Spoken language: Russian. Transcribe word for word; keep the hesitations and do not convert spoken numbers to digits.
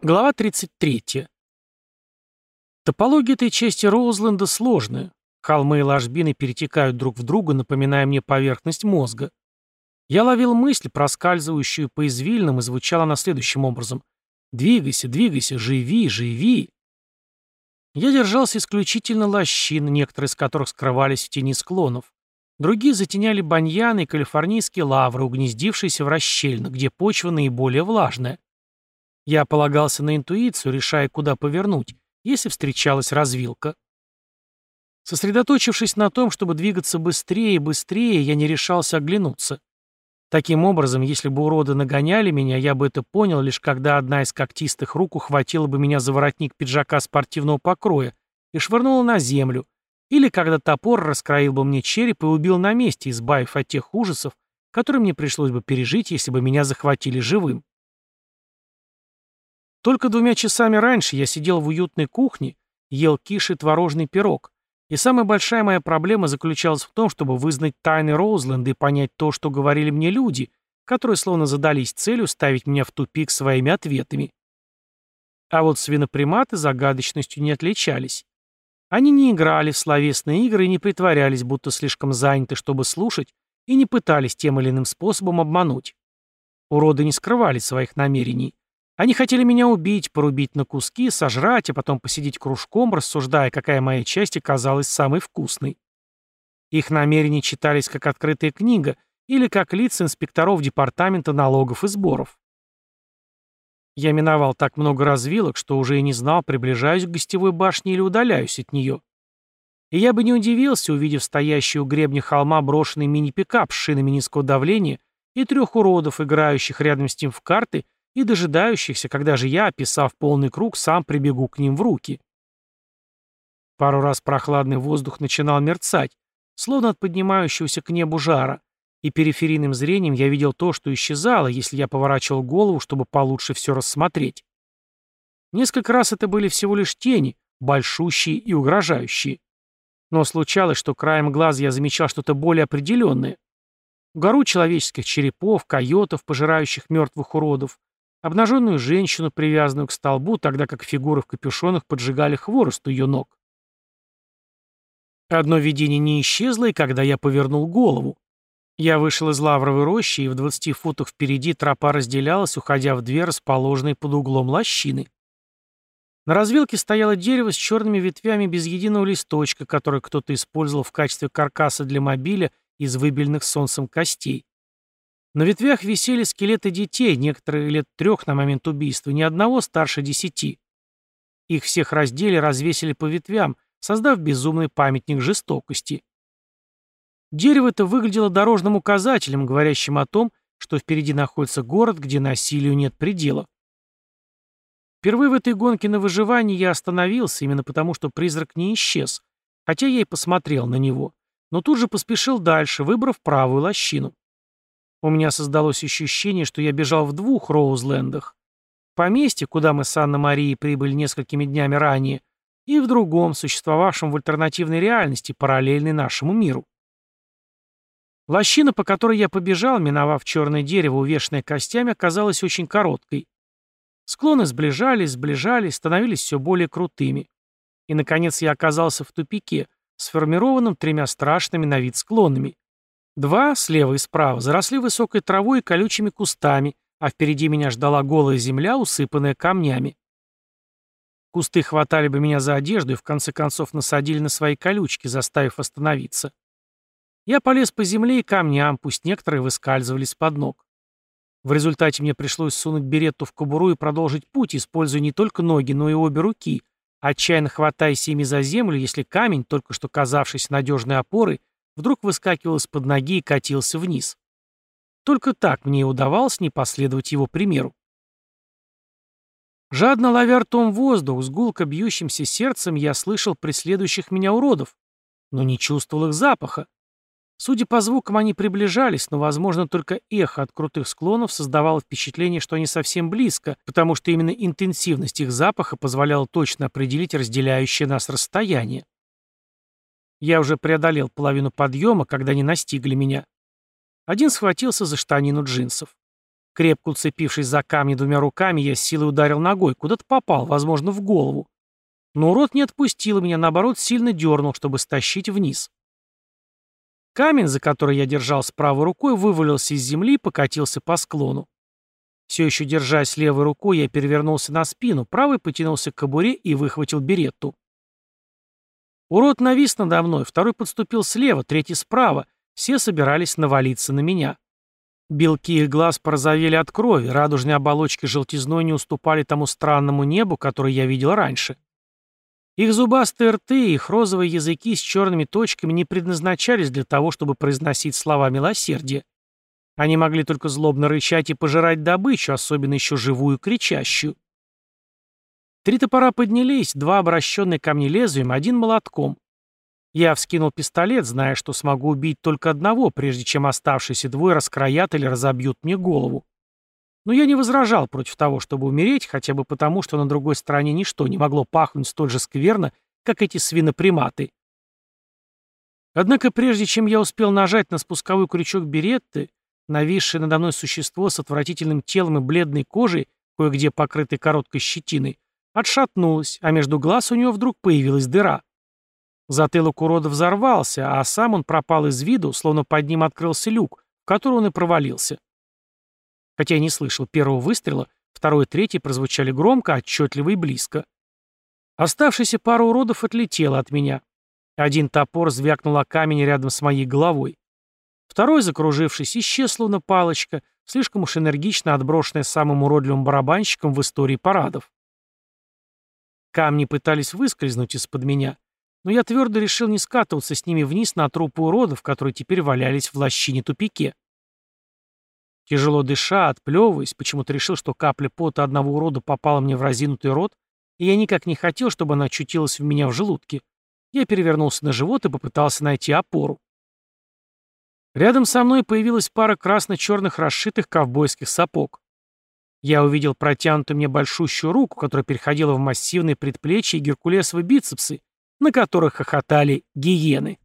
Глава тридцать третья. Топология этой части Роузленда сложная. Холмы и ложбины перетекают друг в друга, напоминая мне поверхность мозга. Я ловил мысль, проскальзывающую по извилинам, и звучала она следующим образом. «Двигайся, двигайся, живи, живи!» Я держался исключительно лощин, некоторые из которых скрывались в тени склонов. Другие затеняли баньяны и калифорнийские лавры, угнездившиеся в расщельнах, где почва наиболее влажная. Я полагался на интуицию, решая, куда повернуть, если встречалась развилка. Сосредоточившись на том, чтобы двигаться быстрее и быстрее, я не решался оглянуться. Таким образом, если бы уроды нагоняли меня, я бы это понял, лишь когда одна из когтистых рук ухватила бы меня за воротник пиджака спортивного покроя и швырнула на землю, или когда топор раскроил бы мне череп и убил на месте, избавив от тех ужасов, которые мне пришлось бы пережить, если бы меня захватили живым. Только двумя часами раньше я сидел в уютной кухне, ел киш и творожный пирог, и самая большая моя проблема заключалась в том, чтобы вызнать тайны Роузленда и понять то, что говорили мне люди, которые словно задались целью ставить меня в тупик своими ответами. А вот свиноприматы загадочностью не отличались. Они не играли в словесные игры и не притворялись, будто слишком заняты, чтобы слушать, и не пытались тем или иным способом обмануть. Уроды не скрывали своих намерений. Они хотели меня убить, порубить на куски, сожрать, а потом посидеть кружком, рассуждая, какая моя часть оказалась самой вкусной. Их намерения читались как открытая книга или как лица инспекторов департамента налогов и сборов. Я миновал так много развилок, что уже и не знал, приближаюсь к гостевой башне или удаляюсь от нее. И я бы не удивился, увидев стоящий у гребня холма брошенный мини-пикап с шинами низкого давления и трех уродов, играющих рядом с ним в карты, и дожидающихся, когда же я, описав полный круг, сам прибегу к ним в руки. Пару раз прохладный воздух начинал мерцать, словно от поднимающегося к небу жара, и периферийным зрением я видел то, что исчезало, если я поворачивал голову, чтобы получше все рассмотреть. Несколько раз это были всего лишь тени, большущие и угрожающие. Но случалось, что краем глаза я замечал что-то более определенное. Гору человеческих черепов, койотов, пожирающих мертвых уродов, обнаженную женщину, привязанную к столбу, тогда как фигуры в капюшонах поджигали хворост у ее ног. Одно видение не исчезло, и когда я повернул голову. Я вышел из лавровой рощи, и в двадцати футах впереди тропа разделялась, уходя в две, расположенные под углом лощины. На развилке стояло дерево с черными ветвями без единого листочка, которое кто-то использовал в качестве каркаса для мобиля из выбеленных солнцем костей. На ветвях висели скелеты детей, некоторые лет трех на момент убийства, ни одного старше десяти. Их всех раздели, развесили по ветвям, создав безумный памятник жестокости. Дерево это выглядело дорожным указателем, говорящим о том, что впереди находится город, где насилию нет предела. Впервые в этой гонке на выживание я остановился, именно потому, что призрак не исчез, хотя я и посмотрел на него, но тут же поспешил дальше, выбрав правую лощину. У меня создалось ощущение, что я бежал в двух Роузлендах. В поместье, куда мы с Анной-Марией прибыли несколькими днями ранее, и в другом, существовавшем в альтернативной реальности, параллельной нашему миру. Лощина, по которой я побежал, миновав черное дерево, увешанное костями, оказалась очень короткой. Склоны сближались, сближались, становились все более крутыми. И, наконец, я оказался в тупике, сформированном тремя страшными на вид склонами. Два, слева и справа, заросли высокой травой и колючими кустами, а впереди меня ждала голая земля, усыпанная камнями. Кусты хватали бы меня за одежду и в конце концов насадили на свои колючки, заставив остановиться. Я полез по земле и камням, пусть некоторые выскальзывали из-под ног. В результате мне пришлось сунуть беретту в кобуру и продолжить путь, используя не только ноги, но и обе руки, отчаянно хватаясь ими за землю, если камень, только что казавшийся надежной опорой, вдруг выскакивал из-под ноги и катился вниз. Только так мне и удавалось не последовать его примеру. Жадно ловя ртом воздух, с гулко бьющимся сердцем я слышал преследующих меня уродов, но не чувствовал их запаха. Судя по звукам, они приближались, но, возможно, только эхо от крутых склонов создавало впечатление, что они совсем близко, потому что именно интенсивность их запаха позволяла точно определить разделяющее нас расстояние. Я уже преодолел половину подъема, когда они настигли меня. Один схватился за штанину джинсов. Крепко уцепившись за камни двумя руками, я с силой ударил ногой, куда-то попал, возможно, в голову. Но урод не отпустил меня, наоборот, сильно дернул, чтобы стащить вниз. Камень, за который я держался правой рукой, вывалился из земли и покатился по склону. Все еще держась левой рукой, я перевернулся на спину, правой потянулся к кобуре и выхватил беретту. Урод навис надо мной, второй подступил слева, третий справа. Все собирались навалиться на меня. Белки их глаз порозовели от крови, радужные оболочки желтизной не уступали тому странному небу, которое я видел раньше. Их зубастые рты и их розовые языки с черными точками не предназначались для того, чтобы произносить слова милосердия. Они могли только злобно рычать и пожирать добычу, особенно еще живую, кричащую. Три топора поднялись, два обращенные ко мне лезвием, один молотком. Я вскинул пистолет, зная, что смогу убить только одного, прежде чем оставшиеся двое раскроят или разобьют мне голову. Но я не возражал против того, чтобы умереть, хотя бы потому, что на другой стороне ничто не могло пахнуть столь же скверно, как эти свиноприматы. Однако прежде чем я успел нажать на спусковой крючок беретты, нависшее надо мной существо с отвратительным телом и бледной кожей, кое-где покрытой короткой щетиной, отшатнулось, а между глаз у него вдруг появилась дыра. Затылок урода взорвался, а сам он пропал из виду, словно под ним открылся люк, в который он и провалился. Хотя я не слышал первого выстрела, второй и третий прозвучали громко, отчетливо и близко. Оставшаяся пара уродов отлетела от меня. Один топор звякнул о камень рядом с моей головой. Второй, закружившись, исчез, словно палочка, слишком уж энергично отброшенная самым уродливым барабанщиком в истории парадов. Камни пытались выскользнуть из-под меня, но я твердо решил не скатываться с ними вниз на трупы уродов, которые теперь валялись в лощине-тупике. Тяжело дыша, отплевываясь, почему-то решил, что капля пота одного урода попала мне в разинутый рот, и я никак не хотел, чтобы она очутилась в меня в желудке. Я перевернулся на живот и попытался найти опору. Рядом со мной появилась пара красно-черных расшитых ковбойских сапог. Я увидел протянутую мне большущую руку, которая переходила в массивные предплечья и геркулесовые бицепсы, на которых хохотали гиены.